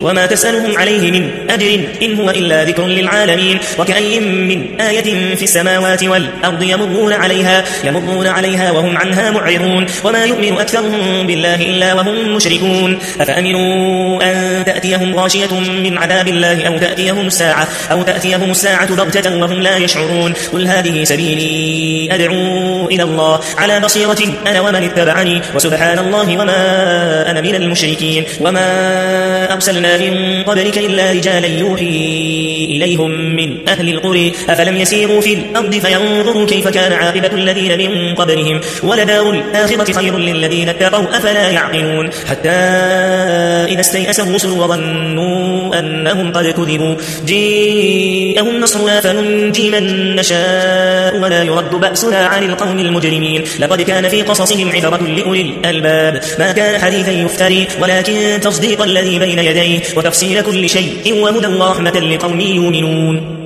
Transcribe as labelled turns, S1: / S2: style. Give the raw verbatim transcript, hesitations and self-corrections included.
S1: وما تسألهم عليه من أجر إن هو إلا ذكر للعالمين. وكأي من آية في السماوات والأرض يمرون عليها, يمرون عليها وهم عنها معرضون وما يؤمن أكثرهم بالله إلا وهم مشركون. أفأمنوا أن تأتيهم غاشية من عذاب الله أو تأتيهم الساعة, أو تأتيهم الساعة بغتة وهم لا يشعرون. قل هذه سبيلي أدعو إلى الله على بصيرة أنا ومن اتبعني وسبحان الله وما أنا من المشركين. وما أرسلنا من قبلك إلا رجالا يوحي إليهم من أهل القرى أفلم يسيروا في الأرض فينظروا كيف كان عاقبة الذين من قبلهم ولدار الآخرة خير للذين اتقوا أفلا يعقلون. حتى إذا استيأس الرسل وظنوا أنهم قد كذبوا جاءهم نصرنا فننجي من نشاء ولا يرد بأسنا عن القوم المجرمين. لقد كان في قصصهم عبرة لأولي الألباب ما كان حديثا يفتري ولكن تصديق الذي بين يديه وتفصيل كل شيء وهدى ورحمة لقوم يؤمنون.